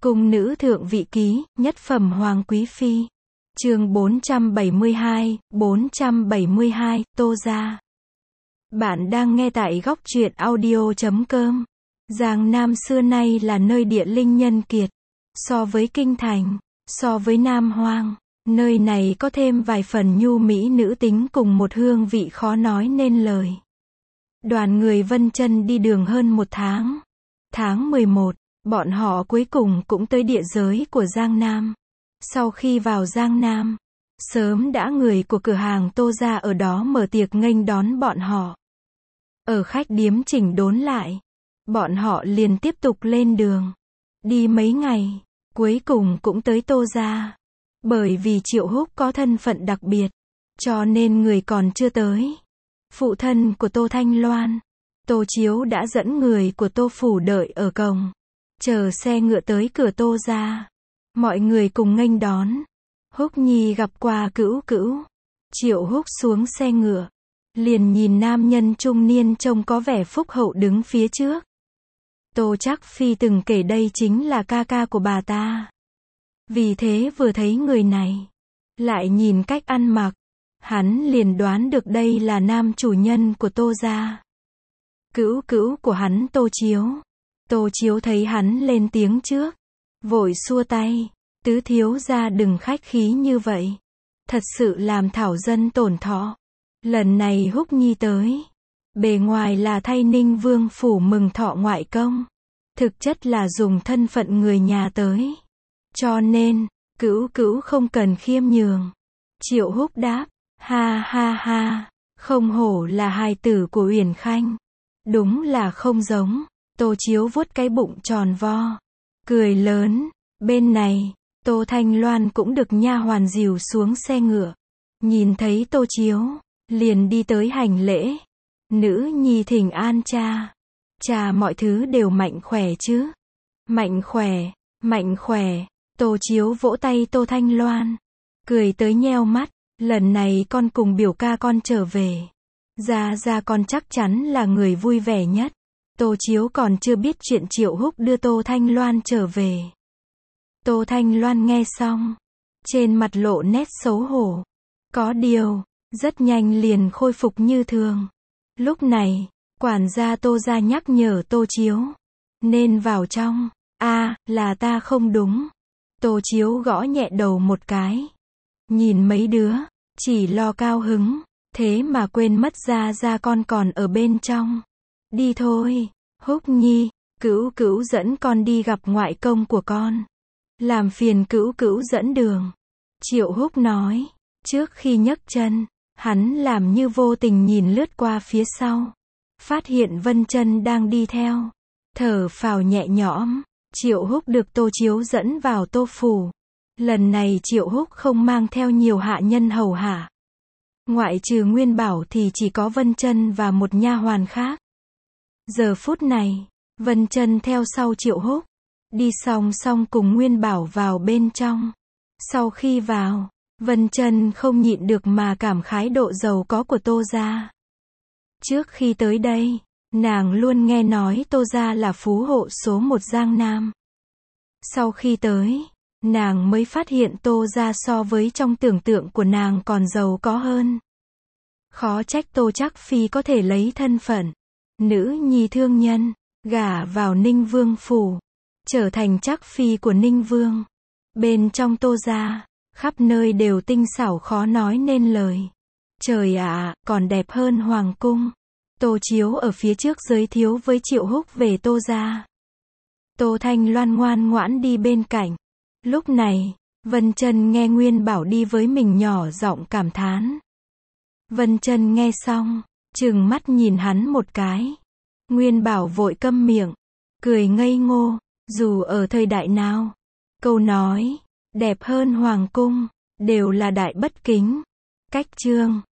Cung nữ thượng vị ký, nhất phẩm hoàng quý phi. Chương 472, Tô gia. Bạn đang nghe tại góc truyện audio.com. Giang Nam xưa nay là nơi địa linh nhân kiệt. So với kinh thành, so với Nam Hoang, nơi này có thêm vài phần nhu mỹ nữ tính cùng một hương vị khó nói nên lời. Đoàn người Vân Chân đi đường hơn một tháng. Tháng 11, bọn họ cuối cùng cũng tới địa giới của Giang Nam. Sau khi vào Giang Nam, sớm đã người của cửa hàng Tô gia ở đó mở tiệc nghênh đón bọn họ. Ở khách điếm chỉnh đốn lại, bọn họ liền tiếp tục lên đường. Đi mấy ngày, cuối cùng cũng tới Tô gia. Bởi vì Triệu Húc có thân phận đặc biệt, cho nên người còn chưa tới. Phụ thân của Tô Thanh Loan, Tô Chiếu đã dẫn người của Tô phủ đợi ở cổng, chờ xe ngựa tới cửa Tô gia. Mọi người cùng nghênh đón. Húc Nhi gặp qua Cữu Cữu. Triệu Húc xuống xe ngựa, liền nhìn nam nhân trung niên trông có vẻ phúc hậu đứng phía trước. Tô Trác Phi từng kể đây chính là ca ca của bà ta. Vì thế vừa thấy người này, lại nhìn cách ăn mặc, hắn liền đoán được đây là nam chủ nhân của Tô gia. Cữu Cữu của hắn Tô Chiếu. Tô Chiếu thấy hắn lên tiếng trước, vội xua tay, tứ thiếu gia đừng khách khí như vậy. Thật sự làm thảo dân tổn thọ. Lần này Húc Nhi tới, bề ngoài là thay Ninh Vương phủ mừng thọ ngoại công, thực chất là dùng thân phận người nhà tới. Cho nên, Cữu Cữu không cần khiêm nhường. Triệu Húc đáp, ha ha ha, không hổ là hài tử của Uyển Khanh. Đúng là không giống. Tô Chiếu vuốt cái bụng tròn vo, cười lớn. Bên này, Tô Thanh Loan cũng được nha hoàn dìu xuống xe ngựa. Nhìn thấy Tô Chiếu, liền đi tới hành lễ. Nữ nhi thỉnh an cha. Cha mọi thứ đều mạnh khỏe chứ? Mạnh khỏe, mạnh khỏe. Tô Chiếu vỗ tay Tô Thanh Loan, cười tới nheo mắt. Lần này con cùng biểu ca con trở về, gia con chắc chắn là người vui vẻ nhất. Tô Chiếu còn chưa biết chuyện Triệu Húc đưa Tô Thanh Loan trở về. Tô Thanh Loan nghe xong, trên mặt lộ nét xấu hổ. Có điều, rất nhanh liền khôi phục như thường. Lúc này, quản gia Tô gia nhắc nhở Tô Chiếu, nên vào trong. Là ta không đúng. Tô Chiếu gõ nhẹ đầu một cái. Nhìn mấy đứa, chỉ lo cao hứng, thế mà quên mất gia con còn ở bên trong. Đi thôi, Húc Nhi, Cữu Cữu dẫn con đi gặp ngoại công của con. Làm phiền Cữu Cữu dẫn đường. Triệu Húc nói. Trước khi nhấc chân, hắn làm như vô tình nhìn lướt qua phía sau, phát hiện Vân Chân đang đi theo. Thở phào nhẹ nhõm. Triệu Húc được Tô Chiếu dẫn vào Tô phủ. Lần này Triệu Húc không mang theo nhiều hạ nhân hầu hạ. Ngoại trừ Nguyên Bảo thì chỉ có Vân Chân và một nha hoàn khác. Giờ phút này, Vân Chân theo sau Triệu Húc, đi song song cùng Nguyên Bảo vào bên trong. Sau khi vào, Vân Chân không nhịn được mà cảm khái độ giàu có của Tô gia. Trước khi tới đây, nàng luôn nghe nói Tô gia là phú hộ số một Giang Nam. Sau khi tới, nàng mới phát hiện Tô gia so với trong tưởng tượng của nàng còn giàu có hơn. Khó trách Tô Trác Phi có thể lấy thân phận nữ nhi thương nhân, gả vào Ninh Vương phủ, trở thành Trác Phi của Ninh Vương. Bên trong Tô gia, khắp nơi đều tinh xảo khó nói nên lời. Trời ạ, còn đẹp hơn hoàng cung. Tô Chiếu ở phía trước giới thiệu với Triệu Húc về Tô gia. Tô Thanh Loan ngoan ngoãn đi bên cạnh. Lúc này, Vân Chân nghe Nguyên Bảo đi với mình nhỏ giọng cảm thán. Vân Chân nghe xong, trừng mắt nhìn hắn một cái. Nguyên Bảo vội câm miệng, cười ngây ngô. Dù ở thời đại nào, câu nói đẹp hơn hoàng cung đều là đại bất kính. Cách chương